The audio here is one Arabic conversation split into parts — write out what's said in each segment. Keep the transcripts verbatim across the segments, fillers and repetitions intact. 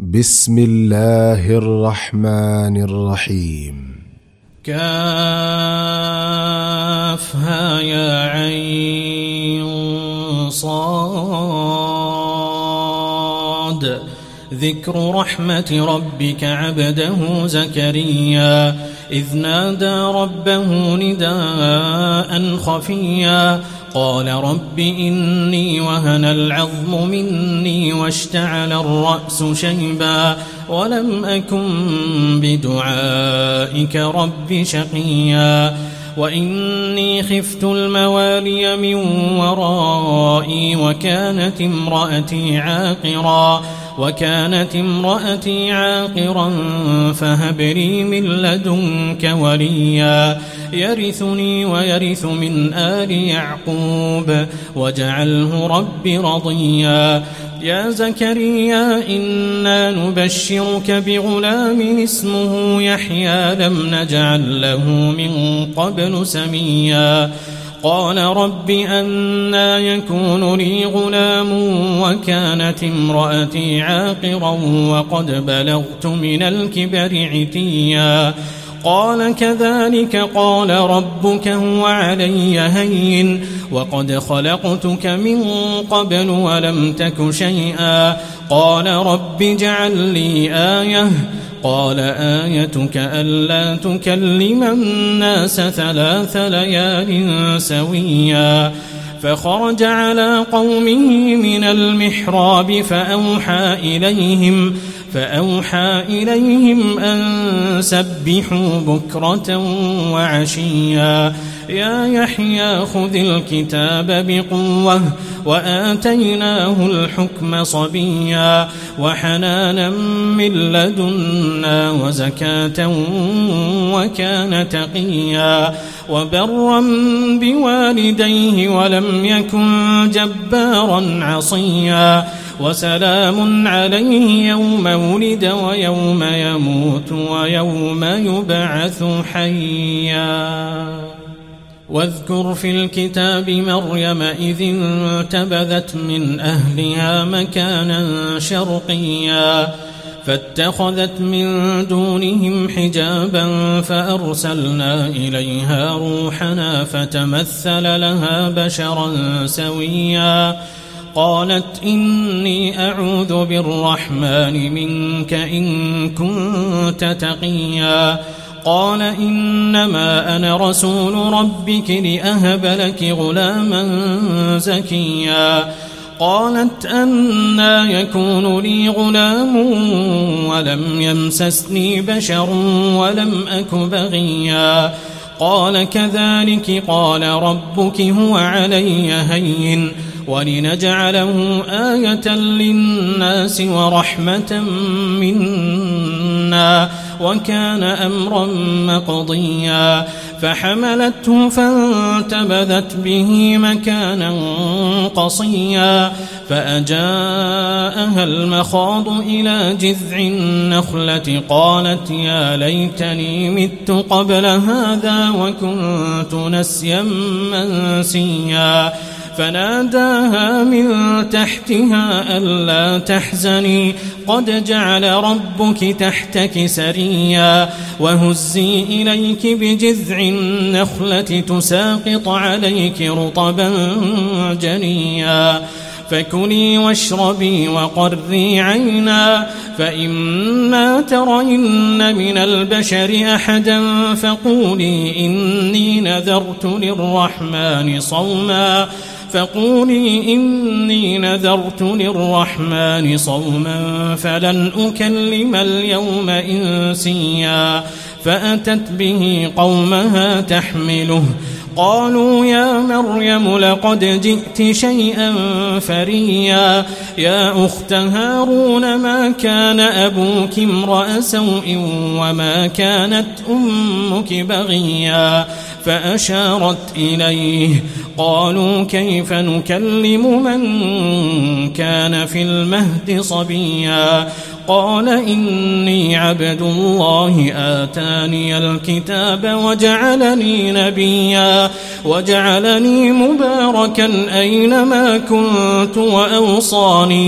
بسم الله الرحمن الرحيم. كافها يا عين صاد. ذكر رحمة ربك عبده زكريا إذ نادى ربه نداء خفيا قال رب إني وهن العظم مني واشتعل الرأس شيبا ولم أكن بدعائك رب شقيا وإني خفت الموالي من ورائي وكانت امرأتي عاقرا وكانت امرأتي عاقرا فهب لي من لدنك وليا يرثني ويرث من آل يعقوب واجعله رب رضيا. يا زكريا إنا نبشرك بغلام اسمه يحيى لم نجعل له من قبل سميا قال رب أنى يكون لي غلام وكانت امرأتي عاقرا وقد بلغت من الكبر عتيا قال كذلك قال ربك هو علي هين وقد خلقتك من قبل ولم تك شيئا قال رب اجعل لي آية قال آيتك ألا تكلم الناس ثلاث ليال سويا فخرج على قومه من المحراب فأوحى إليهم فأوحى إليهم أن سبحوا بكرة وعشيا يا يحيى خذ الكتاب بقوة وآتيناه الحكم صبيا وحنانا من لدنا وزكاة وكان تقيا وبرا بوالديه ولم يكن جبارا عصيا وسلام عليه يوم ولد ويوم يموت ويوم يبعث حيا. واذكر في الكتاب مريم إذ انتبذت من أهلها مكانا شرقيا فاتخذت من دونهم حجابا فأرسلنا إليها روحنا فتمثل لها بشرا سويا قالت إني أعوذ بالرحمن منك إن كنت تقيا قال إنما أنا رسول ربك لأهب لك غلاما زكيا قالت أنى يكون لي غلام ولم يمسسني بشر ولم أك بغيا قال كذلك قال ربك هو علي هين ولنجعله آية للناس ورحمة منا وكان أمرا مقضيا فحملته فانتبذت به مكانا قصيا فأجاءها المخاض إلى جذع النخلة قالت يا ليتني مت قبل هذا وكنت نسيا منسيا فناداها من تحتها ألا تحزني قد جعل ربك تحتك سريا وهزي إليك بجذع النخلة تساقط عليك رطبا جنيا فكلي واشربي وقري عينا فإما ترين من البشر أحدا فقولي إني نذرت للرحمن صوما فقولي إني نذرت للرحمن صوما فلن أكلم اليوم إنسيا فأتت به قومها تحمله قالوا يا مريم لقد جئت شيئا فريا يا أخت هارون ما كان أبوك امرأ سوء وما كانت أمك بغيا فأشارت إليه قالوا كيف نكلم من كان في المهد صبيا قال إني عبد الله آتاني الكتاب وجعلني نبيا وجعلني مباركا أينما كنت وأوصاني,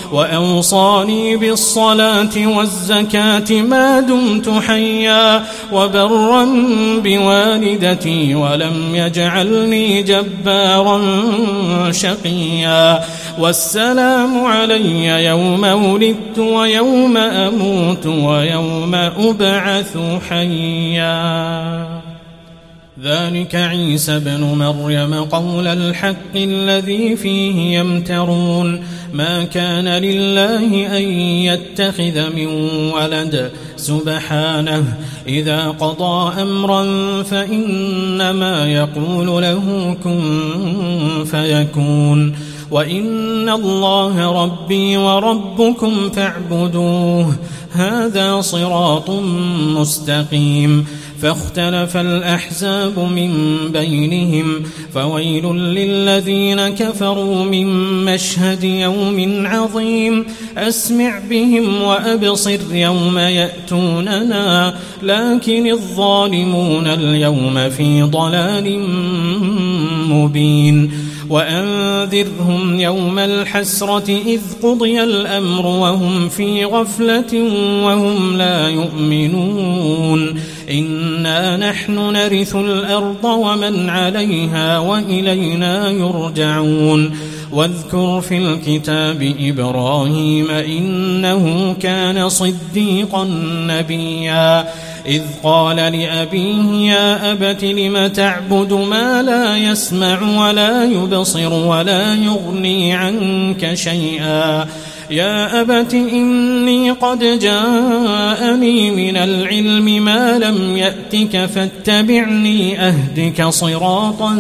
وأوصاني بالصلاة والزكاة ما دمت حيا وبرا بوالدتي ولم يجعلني جبارا شقيا والسلام علي يوم ولدت ويوم أموت ويوم أبعث حيا. ذلك عيسى بن مريم قول الحق الذي فيه يمترون ما كان لله أن يتخذ من ولد سبحانه إذا قضى أمرا فإنما يقول له كن فيكون وإن الله ربي وربكم فاعبدوه هذا صراط مستقيم. فاختلف الأحزاب من بينهم فويل للذين كفروا من مشهد يوم عظيم أسمع بهم وأبصر يوم يأتوننا لكن الظالمون اليوم في ضلال مبين. وأنذرهم يوم الحسرة إذ قضي الأمر وهم في غفلة وهم لا يؤمنون إنا نحن نرث الأرض ومن عليها وإلينا يرجعون. واذكر في الكتاب إبراهيم إنه كان صديقا نبيا إذ قال لأبيه يا أبت لم تعبد ما لا يسمع ولا يبصر ولا يغني عنك شيئا يا أبت إني قد جاءني من العلم ما لم يأتك فاتبعني أهدك صراطا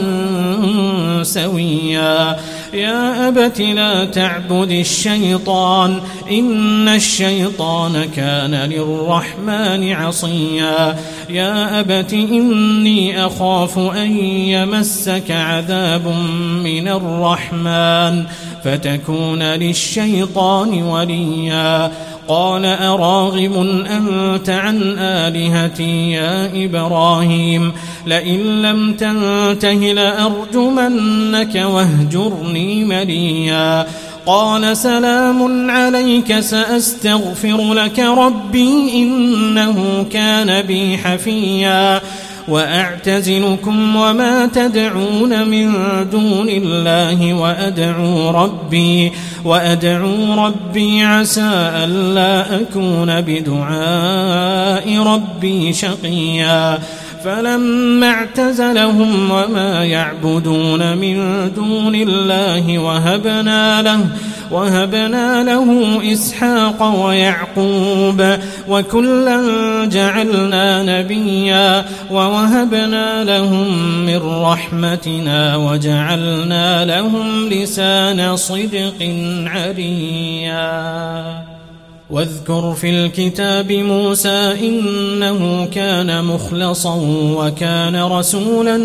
سويا يا أبت لا تعبد الشيطان إن الشيطان كان للرحمن عصيا يا أبت إني أخاف أن يمسك عذاب من الرحمن فتكون للشيطان وليا قال أراغب أنت عن آلهتي يا إبراهيم لئن لم تنته لأرجمنك واهجرني مليا قال سلام عليك سأستغفر لك ربي إنه كان بي حفيا وأعتزلكم وما تدعون من دون الله وأدعو ربي وأدعو ربي عسى ألا أكون بدعاء ربي شقيا فلما اعتزلهم وما يعبدون من دون الله وهبنا له وهبنا له إسحاق ويعقوب وكلا جعلنا نبيا ووهبنا لهم من رحمتنا وجعلنا لهم لسان صدق عليا. واذكر في الكتاب موسى إنه كان مخلصا وكان رسولا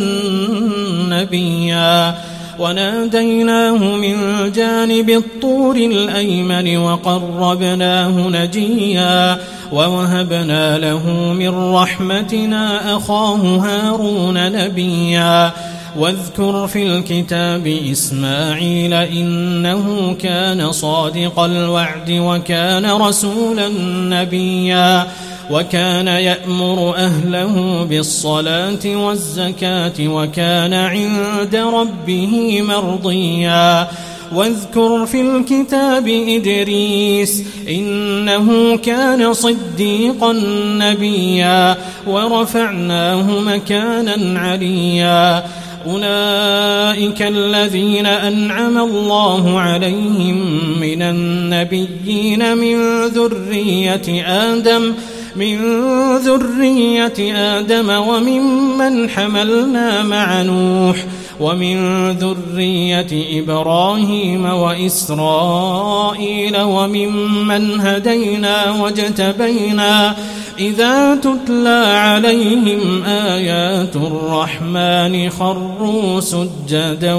نبيا وناديناه من جانب الطور الأيمن وقربناه نجيا ووهبنا له من رحمتنا أخاه هارون نبيا واذكر في الكتاب إسماعيل إنه كان صادق الوعد وكان رسولا نبيا وكان يأمر أهله بالصلاة والزكاة وكان عند ربه مرضيا واذكر في الكتاب إدريس إنه كان صديقا نبيا ورفعناه مكانا عليا أولئك الذين أنعم الله عليهم من النبيين من ذرية آدم من ذرية آدم وممن حملنا مع نوح ومن ذرية إبراهيم وإسرائيل وممن هدينا واجتبينا إذا تتلى عليهم آيات الرحمن خروا سجدا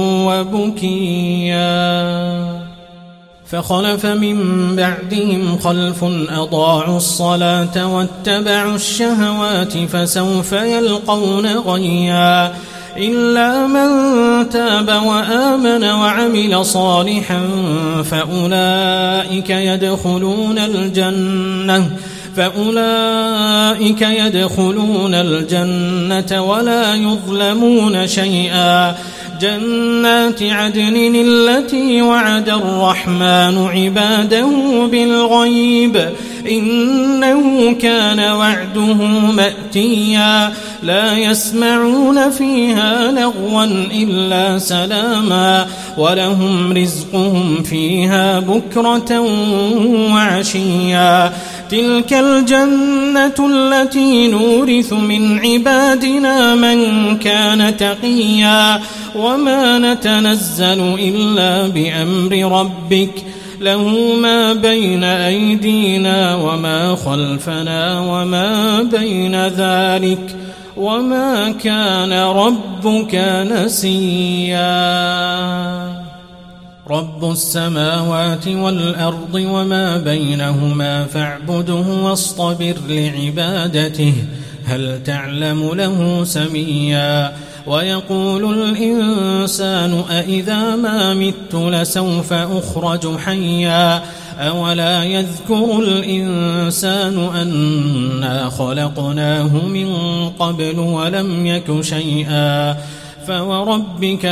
وبكيا فخلف من بعدهم خلف أضاعوا الصلاة واتبعوا الشهوات فسوف يلقون غيا إلا من تاب وآمن وعمل صالحا فأولئك يدخلون الجنة فأولئك يدخلون الجنة ولا يظلمون شيئا جنات عدن التي وعد الرحمن عباده بالغيب إنه كان وعده مأتيا لا يسمعون فيها لغوا إلا سلاما ولهم رزقهم فيها بكرة وعشيا تلك الجنة التي نورث من عبادنا من كان تقيا وما نتنزل إلا بأمر ربك له ما بين أيدينا وما خلفنا وما بين ذلك وما كان ربك نسيا رب السماوات والأرض وما بينهما فاعبده واصطبر لعبادته هل تعلم له سميا ويقول الإنسان أإذا ما مت لسوف أخرج حيا أولا يذكر الإنسان أنا خلقناه من قبل ولم يك شيئا فوربك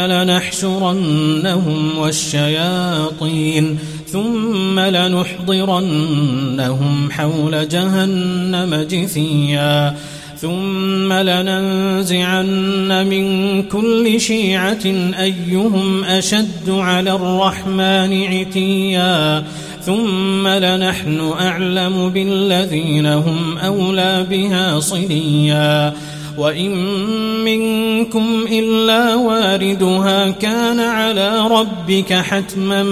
لنحشرنهم والشياطين ثم لنحضرنهم حول جهنم جثيا ثم لننزعن من كل شيعة أيهم أشد على الرحمن عتيا ثم لنحن أعلم بالذين هم أولى بها صليا وإن منكم إلا واردها كان على ربك حتما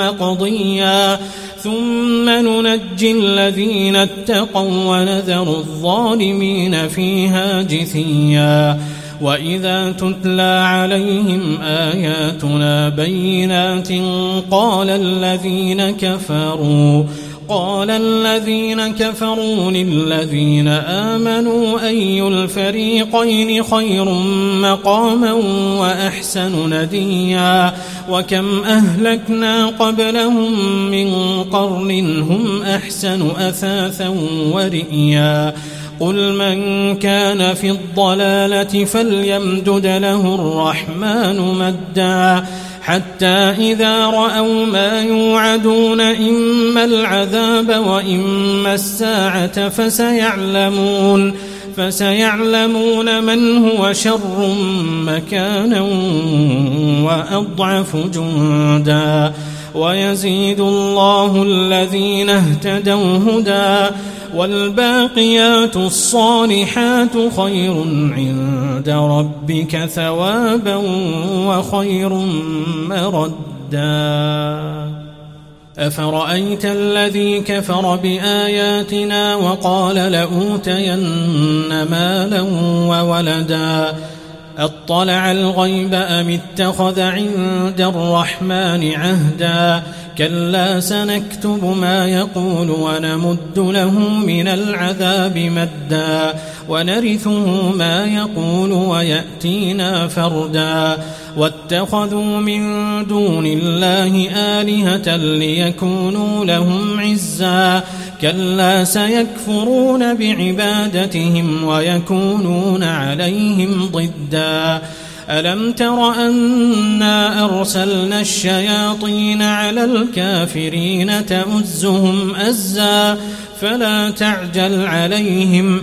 مقضيا ثم ننجي الذين اتقوا ونذر الظالمين فيها جثيا وإذا تتلى عليهم آياتنا بينات قال الذين كفروا قال الذين كفروا للذين آمنوا أي الفريقين خير مقاما وأحسن نديا وكم أهلكنا قبلهم من قرن هم أحسن أثاثا ورئيا قل من كان في الضلالة فليمدد له الرحمن مدا حتى إذا رأوا ما يوعدون إما العذاب وإما الساعة فسيعلمون فسيعلمون من هو شر مكانا وأضعف جندا ويزيد الله الذين اهتدوا هدى والباقيات الصالحات خير عند ربك ثوابا وخير مردا أفرأيت الذي كفر بآياتنا وقال لأوتين مالا وولدا أطلع الغيب أم اتخذ عند الرحمن عهدا كلا سنكتب ما يقول ونمد له من العذاب مدا ونرثه ما يقول ويأتينا فردا واتخذوا من دون الله آلهة ليكونوا لهم عزا كلا سيكفرون بعبادتهم ويكونون عليهم ضدا ألم تر أنا أرسلنا الشياطين على الكافرين تؤزهم أزا فلا تعجل عليهم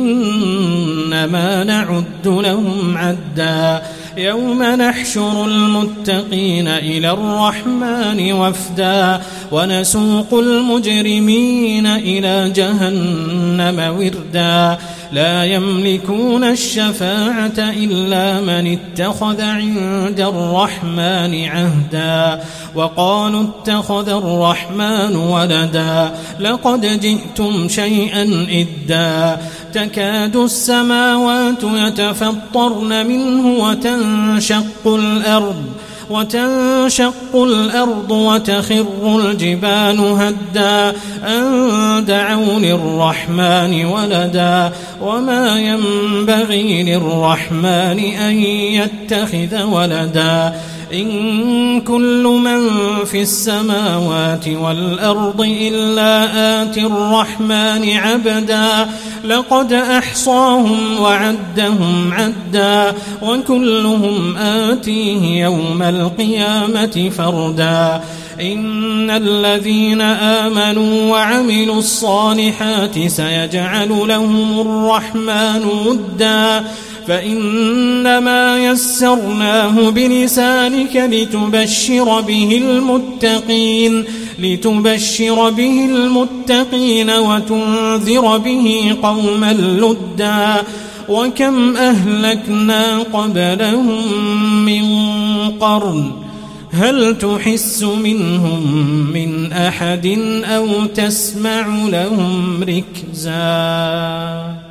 إنما نعد لهم عدا يوم نحشر المتقين إلى الرحمن وفدا ونسوق المجرمين إلى جهنم وردا لا يملكون الشفاعة إلا من اتخذ عند الرحمن عهدا وقالوا اتخذ الرحمن ولدا لقد جئتم شيئا إدا تكاد السماوات يتفطرن منه وتنشق الأرض وتنشق الأرض وتخر الجبال هدا أن دعوا للرحمن ولدا وما ينبغي للرحمن أن يتخذ ولدا إن كل من في السماوات والأرض إلا آتي الرحمن عبدا لقد أحصاهم وعدهم عدا وكلهم آتيه يوم القيامة فردا إن الذين آمنوا وعملوا الصالحات سيجعل لهم الرحمن ودا فإنما يسرناه بلسانك لتبشر به المتقين لتبشر به المتقين وتنذر به قوما لدا وكم أهلكنا قبلهم من قرن هل تحس منهم من أحد أو تسمع لهم ركزا.